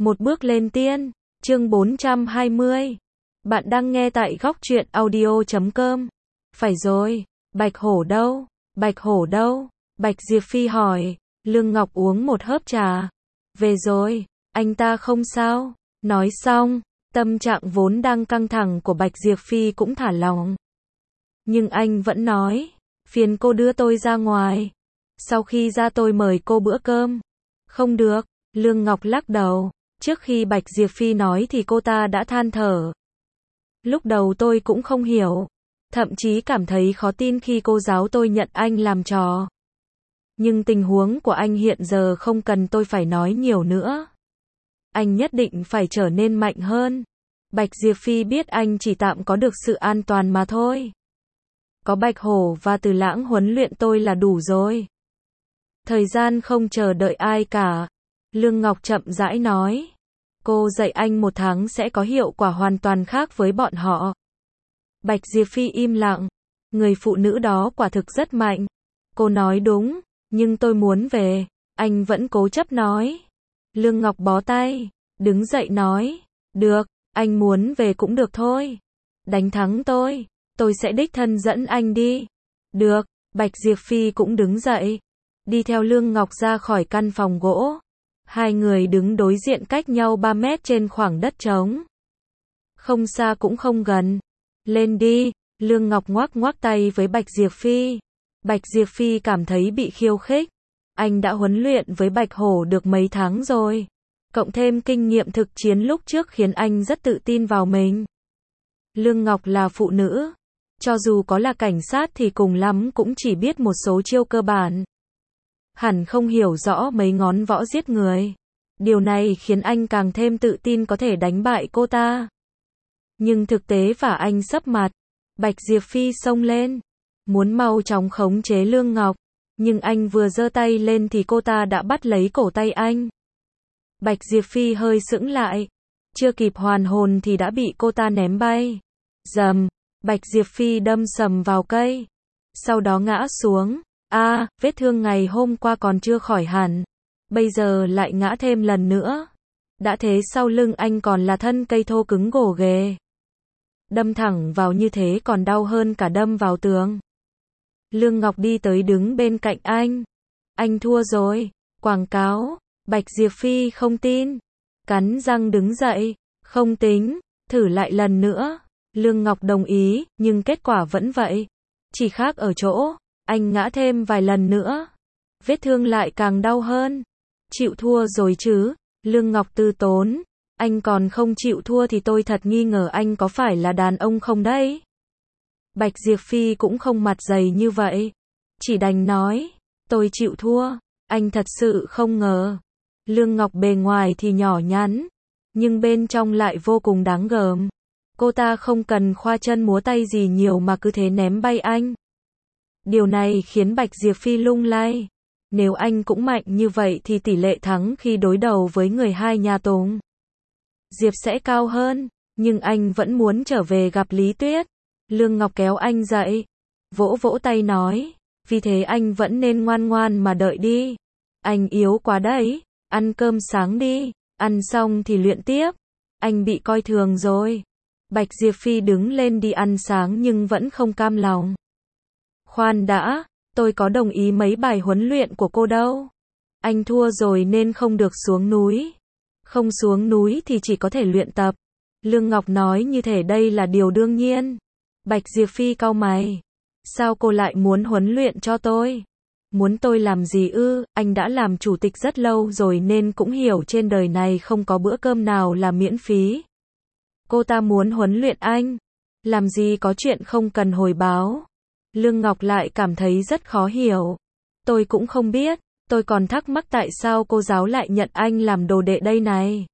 Một bước lên tiên, chương 420. Bạn đang nghe tại góc truyện audio.com. Phải rồi, Bạch Hổ đâu? Bạch Hổ đâu? Bạch Diệp Phi hỏi. Lương Ngọc uống một hớp trà. Về rồi, anh ta không sao. Nói xong, tâm trạng vốn đang căng thẳng của Bạch Diệp Phi cũng thả lỏng. Nhưng anh vẫn nói, phiền cô đưa tôi ra ngoài. Sau khi ra tôi mời cô bữa cơm. Không được, Lương Ngọc lắc đầu. Trước khi Bạch Diệp Phi nói thì cô ta đã than thở. Lúc đầu tôi cũng không hiểu. Thậm chí cảm thấy khó tin khi cô giáo tôi nhận anh làm trò. Nhưng tình huống của anh hiện giờ không cần tôi phải nói nhiều nữa. Anh nhất định phải trở nên mạnh hơn. Bạch Diệp Phi biết anh chỉ tạm có được sự an toàn mà thôi. Có Bạch Hổ và Từ Lãng huấn luyện tôi là đủ rồi. Thời gian không chờ đợi ai cả. Lương Ngọc chậm rãi nói. Cô dạy anh 1 tháng sẽ có hiệu quả hoàn toàn khác với bọn họ. Bạch Diệp Phi im lặng. Người phụ nữ đó quả thực rất mạnh. Cô nói đúng, nhưng tôi muốn về. Anh vẫn cố chấp nói. Lương Ngọc bó tay, đứng dậy nói. Được, anh muốn về cũng được thôi. Đánh thắng tôi sẽ đích thân dẫn anh đi. Được, Bạch Diệp Phi cũng đứng dậy. Đi theo Lương Ngọc ra khỏi căn phòng gỗ. Hai người đứng đối diện cách nhau 3 mét trên khoảng đất trống. Không xa cũng không gần. Lên đi, Lương Ngọc ngoắc ngoắc tay với Bạch Diệp Phi. Bạch Diệp Phi cảm thấy bị khiêu khích. Anh đã huấn luyện với Bạch Hổ được mấy tháng rồi. Cộng thêm kinh nghiệm thực chiến lúc trước khiến anh rất tự tin vào mình. Lương Ngọc là phụ nữ. Cho dù có là cảnh sát thì cùng lắm cũng chỉ biết một số chiêu cơ bản. Hẳn không hiểu rõ mấy ngón võ giết người. Điều này khiến anh càng thêm tự tin có thể đánh bại cô ta. Nhưng thực tế và anh sấp mặt. Bạch Diệp Phi xông lên. Muốn mau chóng khống chế Lương Ngọc. Nhưng anh vừa giơ tay lên thì cô ta đã bắt lấy cổ tay anh. Bạch Diệp Phi hơi sững lại. Chưa kịp hoàn hồn thì đã bị cô ta ném bay. Rầm, Bạch Diệp Phi đâm sầm vào cây. Sau đó ngã xuống. Vết thương ngày hôm qua còn chưa khỏi hẳn. Bây giờ lại ngã thêm lần nữa. Đã thế sau lưng anh còn là thân cây thô cứng gồ ghề. Đâm thẳng vào như thế còn đau hơn cả đâm vào tường. Lương Ngọc đi tới đứng bên cạnh anh. Anh thua rồi. Quảng cáo. Bạch Diệp Phi không tin. Cắn răng đứng dậy. Không tính. Thử lại lần nữa. Lương Ngọc đồng ý, nhưng kết quả vẫn vậy. Chỉ khác ở chỗ. Anh ngã thêm vài lần nữa. Vết thương lại càng đau hơn. Chịu thua rồi chứ. Lương Ngọc từ tốn. Anh còn không chịu thua thì tôi thật nghi ngờ anh có phải là đàn ông không đấy. Bạch Diệp Phi cũng không mặt dày như vậy. Chỉ đành nói. Tôi chịu thua. Anh thật sự không ngờ. Lương Ngọc bề ngoài thì nhỏ nhắn. Nhưng bên trong lại vô cùng đáng gờm. Cô ta không cần khoa chân múa tay gì nhiều mà cứ thế ném bay anh. Điều này khiến Bạch Diệp Phi lung lay. Nếu anh cũng mạnh như vậy thì tỷ lệ thắng khi đối đầu với người hai nhà Tùng Diệp sẽ cao hơn. Nhưng anh vẫn muốn trở về gặp Lý Tuyết. Lương Ngọc kéo anh dậy. Vỗ vỗ tay nói. Vì thế anh vẫn nên ngoan ngoan mà đợi đi. Anh yếu quá đấy. Ăn cơm sáng đi. Ăn xong thì luyện tiếp. Anh bị coi thường rồi. Bạch Diệp Phi đứng lên đi ăn sáng nhưng vẫn không cam lòng. Khoan đã, tôi có đồng ý mấy bài huấn luyện của cô đâu. Anh thua rồi nên không được xuống núi. Không xuống núi thì chỉ có thể luyện tập. Lương Ngọc nói như thể đây là điều đương nhiên. Bạch Diệp Phi cau mày. Sao cô lại muốn huấn luyện cho tôi? Muốn tôi làm gì ư? Anh đã làm chủ tịch rất lâu rồi nên cũng hiểu trên đời này không có bữa cơm nào là miễn phí. Cô ta muốn huấn luyện anh. Làm gì có chuyện không cần hồi báo. Lương Ngọc lại cảm thấy rất khó hiểu. Tôi cũng không biết. Tôi còn thắc mắc tại sao cô giáo lại nhận anh làm đồ đệ đây này.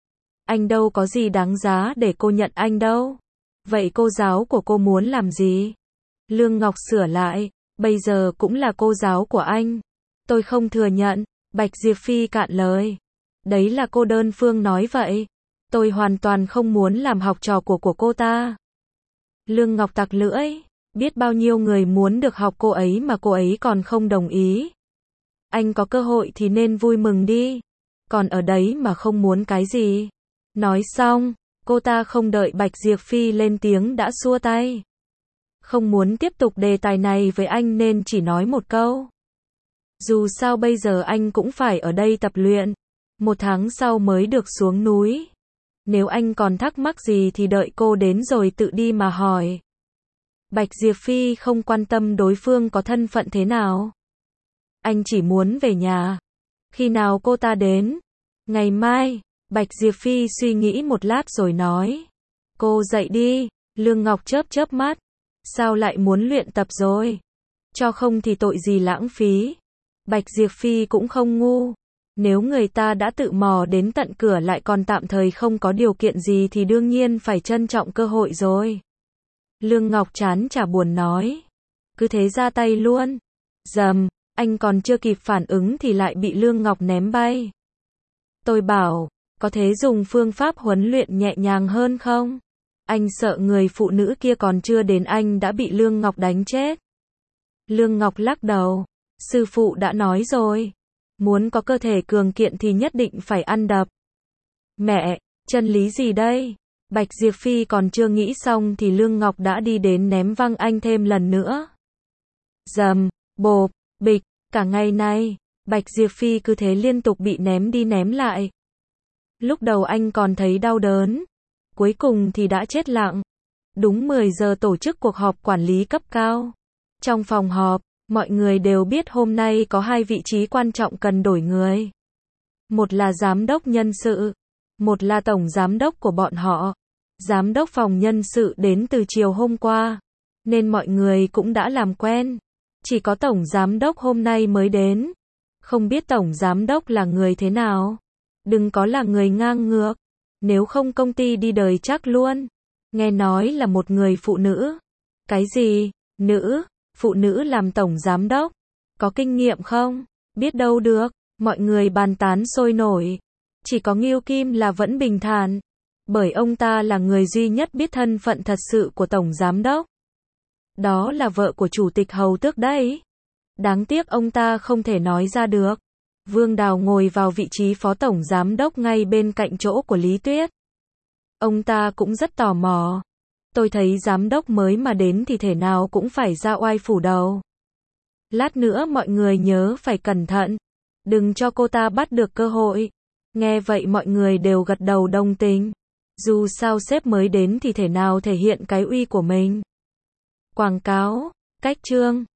Anh đâu có gì đáng giá để cô nhận anh đâu. Vậy cô giáo của cô muốn làm gì? Lương Ngọc sửa lại. Bây giờ cũng là cô giáo của anh. Tôi không thừa nhận. Bạch Diệp Phi cạn lời. Đấy là cô đơn phương nói vậy. Tôi hoàn toàn không muốn làm học trò của cô ta. Lương Ngọc tặc lưỡi. Biết bao nhiêu người muốn được học cô ấy mà cô ấy còn không đồng ý. Anh có cơ hội thì nên vui mừng đi. còn ở đấy mà không muốn cái gì. Nói xong, cô ta không đợi Bạch Diệp Phi lên tiếng đã xua tay. Không muốn tiếp tục đề tài này với anh nên chỉ nói một câu. Dù sao bây giờ anh cũng phải ở đây tập luyện. 1 tháng sau mới được xuống núi. Nếu anh còn thắc mắc gì thì đợi cô đến rồi tự đi mà hỏi. Bạch Diệp Phi không quan tâm đối phương có thân phận thế nào. Anh chỉ muốn về nhà. Khi nào cô ta đến? Ngày mai. Bạch Diệp Phi suy nghĩ một lát rồi nói. Cô dậy đi. Lương Ngọc chớp chớp mắt. Sao lại muốn luyện tập rồi? Cho không thì tội gì lãng phí. Bạch Diệp Phi cũng không ngu. Nếu người ta đã tự mò đến tận cửa lại còn tạm thời không có điều kiện gì thì đương nhiên phải trân trọng cơ hội rồi. Lương Ngọc chán chả buồn nói. Cứ thế ra tay luôn. Dầm, anh còn chưa kịp phản ứng thì lại bị Lương Ngọc ném bay. Tôi bảo, có thể dùng phương pháp huấn luyện nhẹ nhàng hơn không? Anh sợ người phụ nữ kia còn chưa đến anh đã bị Lương Ngọc đánh chết. Lương Ngọc lắc đầu. Sư phụ đã nói rồi. Muốn có cơ thể cường kiện thì nhất định phải ăn đập. Mẹ, chân lý gì đây? Bạch Diệp Phi còn chưa nghĩ xong thì Lương Ngọc đã đi đến ném văng anh thêm lần nữa. Dầm, bộp, bịch, cả ngày nay, Bạch Diệp Phi cứ thế liên tục bị ném đi ném lại. Lúc đầu anh còn thấy đau đớn. Cuối cùng thì đã chết lặng. Đúng 10 giờ tổ chức cuộc họp quản lý cấp cao. Trong phòng họp, mọi người đều biết hôm nay có 2 vị trí quan trọng cần đổi người. Một là giám đốc nhân sự, một là tổng giám đốc của bọn họ. Giám đốc phòng nhân sự đến từ chiều hôm qua, nên mọi người cũng đã làm quen. Chỉ có tổng giám đốc hôm nay mới đến. Không biết tổng giám đốc là người thế nào. Đừng có là người ngang ngược. Nếu không công ty đi đời chắc luôn. Nghe nói là một người phụ nữ. Cái gì? Nữ? Phụ nữ làm tổng giám đốc? Có kinh nghiệm không? Biết đâu được. Mọi người bàn tán sôi nổi. Chỉ có Ngưu Kim là vẫn bình thản. Bởi ông ta là người duy nhất biết thân phận thật sự của tổng giám đốc. Đó là vợ của chủ tịch Hầu Tước đấy. Đáng tiếc ông ta không thể nói ra được. Vương Đào ngồi vào vị trí phó tổng giám đốc ngay bên cạnh chỗ của Lý Tuyết. Ông ta cũng rất tò mò. Tôi thấy giám đốc mới mà đến thì thể nào cũng phải ra oai phủ đầu. Lát nữa mọi người nhớ phải cẩn thận. Đừng cho cô ta bắt được cơ hội. Nghe vậy mọi người đều gật đầu đồng tình. Dù sao sếp mới đến thì thể nào thể hiện cái uy của mình. Quảng cáo, cách chương.